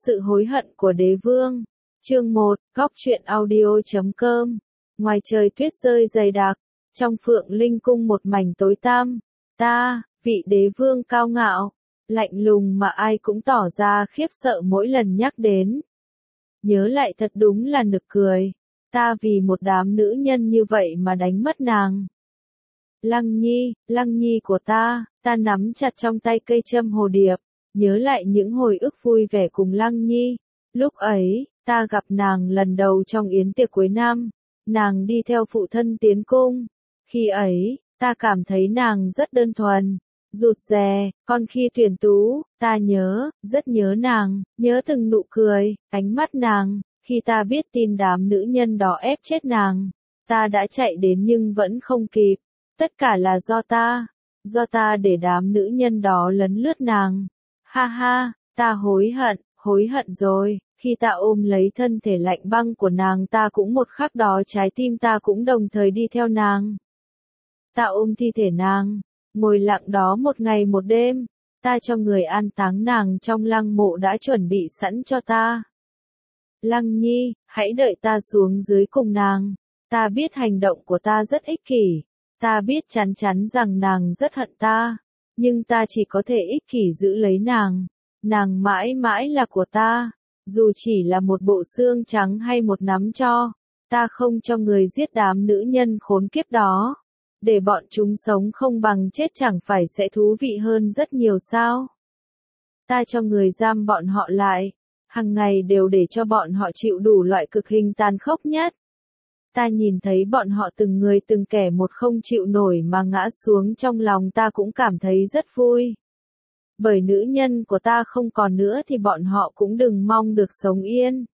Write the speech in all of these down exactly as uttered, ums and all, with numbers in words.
Sự hối hận của đế vương. Chương một, góc truyện audio chấm com. Ngoài trời tuyết rơi dày đặc, trong Phượng Linh cung một mảnh tối tăm. Ta, vị đế vương cao ngạo, lạnh lùng mà ai cũng tỏ ra khiếp sợ mỗi lần nhắc đến. Nhớ lại thật đúng là nực cười. Ta vì một đám nữ nhân như vậy mà đánh mất nàng. Lăng Nhi, Lăng Nhi của ta, ta nắm chặt trong tay cây châm hồ điệp, nhớ lại những hồi ức vui vẻ cùng Lăng Nhi. Lúc ấy, ta gặp nàng lần đầu trong yến tiệc cuối năm, nàng đi theo phụ thân tiến cung. Khi ấy, ta cảm thấy nàng rất đơn thuần, rụt rè, còn khi tuyển tú, ta nhớ, rất nhớ nàng, nhớ từng nụ cười, ánh mắt nàng. Khi ta biết tin đám nữ nhân đó ép chết nàng, ta đã chạy đến nhưng vẫn không kịp. Tất cả là do ta, do ta để đám nữ nhân đó lấn lướt nàng. Ha ha, ta hối hận, hối hận rồi. Khi ta ôm lấy thân thể lạnh băng của nàng, ta cũng một khắc đó trái tim ta cũng đồng thời đi theo nàng. Ta ôm thi thể nàng, ngồi lặng đó một ngày một đêm. Ta cho người an táng nàng trong lăng mộ đã chuẩn bị sẵn cho ta. Lăng Nhi, hãy đợi ta xuống dưới cùng nàng. Ta biết hành động của ta rất ích kỷ. Ta biết chắn chắn rằng nàng rất hận ta. Nhưng ta chỉ có thể ích kỷ giữ lấy nàng. Nàng mãi mãi là của ta. Dù chỉ là một bộ xương trắng hay một nắm tro. Ta không cho người giết đám nữ nhân khốn kiếp đó. Để bọn chúng sống không bằng chết chẳng phải sẽ thú vị hơn rất nhiều sao? Ta cho người giam bọn họ lại. Hằng ngày đều để cho bọn họ chịu đủ loại cực hình tàn khốc nhất. Ta nhìn thấy bọn họ từng người từng kẻ một không chịu nổi mà ngã xuống, trong lòng ta cũng cảm thấy rất vui. Bởi nữ nhân của ta không còn nữa thì bọn họ cũng đừng mong được sống yên.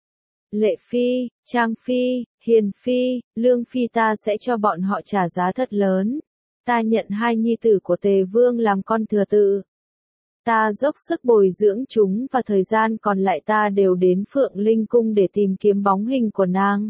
Lệ Phi, Trang Phi, Hiền Phi, Lương Phi, ta sẽ cho bọn họ trả giá thật lớn. Ta nhận hai nhi tử của Tề Vương làm con thừa tự. Ta dốc sức bồi dưỡng chúng và thời gian còn lại ta đều đến Phượng Linh cung để tìm kiếm bóng hình của nàng.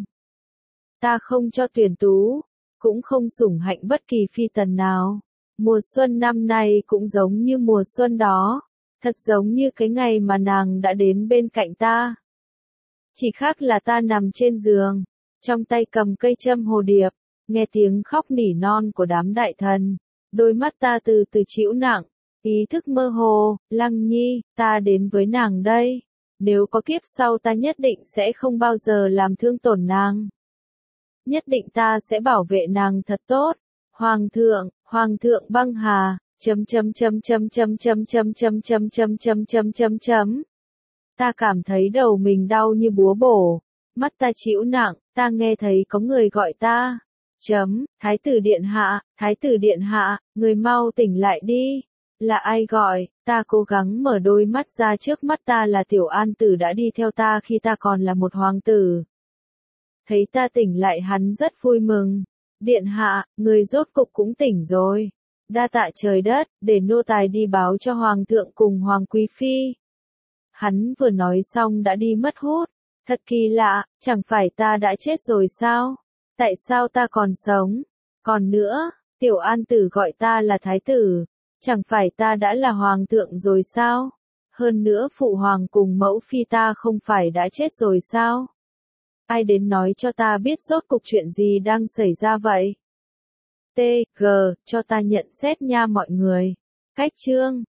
Ta không cho tuyển tú, cũng không sủng hạnh bất kỳ phi tần nào. Mùa xuân năm nay cũng giống như mùa xuân đó, thật giống như cái ngày mà nàng đã đến bên cạnh ta. Chỉ khác là ta nằm trên giường, trong tay cầm cây châm hồ điệp, nghe tiếng khóc nỉ non của đám đại thần, đôi mắt ta từ từ chịu nặng. Ý thức mơ hồ, Lăng Nhi, ta đến với nàng đây. Nếu có kiếp sau ta nhất định sẽ không bao giờ làm thương tổn nàng. Nhất định ta sẽ bảo vệ nàng thật tốt. Hoàng thượng, Hoàng thượng băng hà, chấm chấm chấm chấm chấm chấm chấm chấm chấm chấm chấm chấm chấm chấm. Ta cảm thấy đầu mình đau như búa bổ, mắt ta chịu nặng, ta nghe thấy có người gọi ta. Chấm, Thái tử điện hạ, Thái tử điện hạ, người mau tỉnh lại đi. Là ai gọi? Ta cố gắng mở đôi mắt ra, trước mắt ta là Tiểu An Tử đã đi theo ta khi ta còn là một hoàng tử. Thấy ta tỉnh lại hắn rất vui mừng. Điện hạ, người rốt cục cũng tỉnh rồi. Đa tạ trời đất, để nô tài đi báo cho hoàng thượng cùng hoàng quý phi. Hắn vừa nói xong đã đi mất hút. Thật kỳ lạ, chẳng phải ta đã chết rồi sao? Tại sao ta còn sống? Còn nữa, Tiểu An Tử gọi ta là thái tử. Chẳng phải ta đã là hoàng thượng rồi sao? Hơn nữa phụ hoàng cùng mẫu phi ta không phải đã chết rồi sao? Ai đến nói cho ta biết rốt cục chuyện gì đang xảy ra vậy? T, G, cho ta nhận xét nha mọi người. Cách chương.